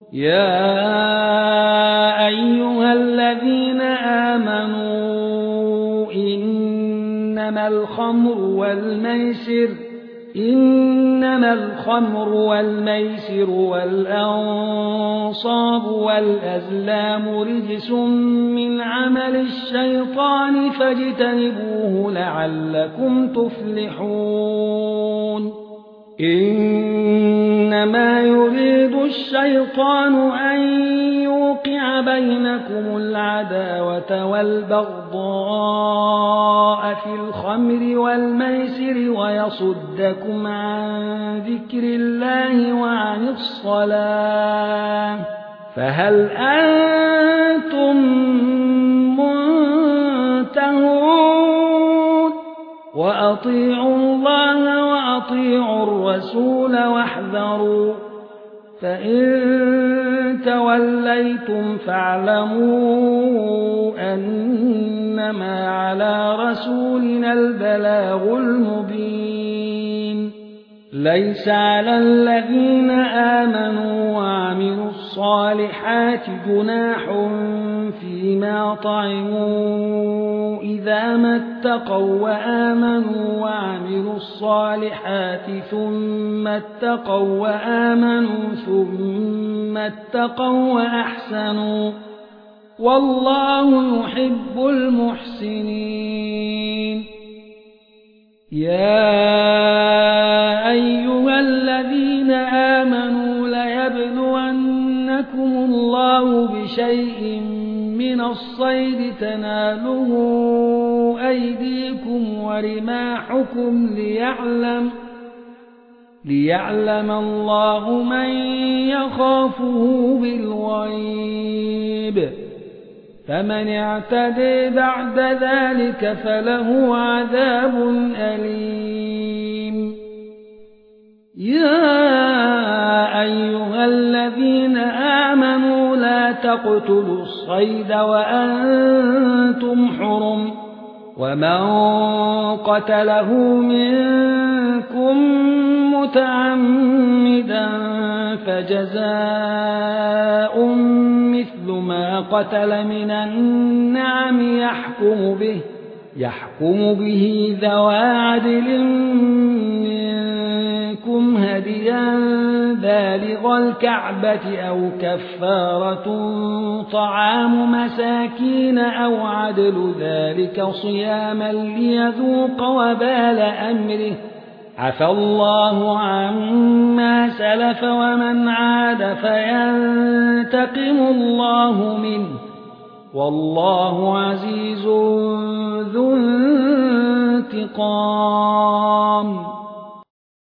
يا أيها الذين آمنوا إنما الخمر والميسر والأنصاب والأزلام رجس من عمل الشيطان فاجتنبوه لعلكم تفلحون إنما يريد الشيطان أن يوقع بينكم العداوة والبغضاء في الخمر والميسر ويصدكم عن ذكر الله وعن الصلاة فهل أنتم منتهون وأطيعوا الله وأطيعوا الرسول واحذروا فإن توليتم فاعلموا أنما على رسولنا البلاغ المبين ليس على الذين آمنوا وعملوا الصالحات جناح فيما طعموا إذا ما اتقوا وآمنوا وعملوا الصالحات ثم اتقوا وآمنوا ثم اتقوا وأحسنوا والله يحب المحسنين يا أيها الذين آمنوا ليبلونكم الله بشيء من الصيد تناله أيديكم ورماحكم ليعلم الله من يخافه بالغيب فمن اعتدى بعد ذلك فله عذاب أليم يا أيها الذين آمنوا لا تقتلوا الصيد وأنتم حرم ومن قتله منكم متعمدا فجزاء مثل ما قتل من النعم يحكم به ذوى عدل منكم هديا بالغ الكعبة أو كفارة طعام مساكين أو عدل ذلك صياما ليذوق وبال أمره عفى الله عما سلف ومن عاد فينتقم الله منه والله عزيز ذو انتقام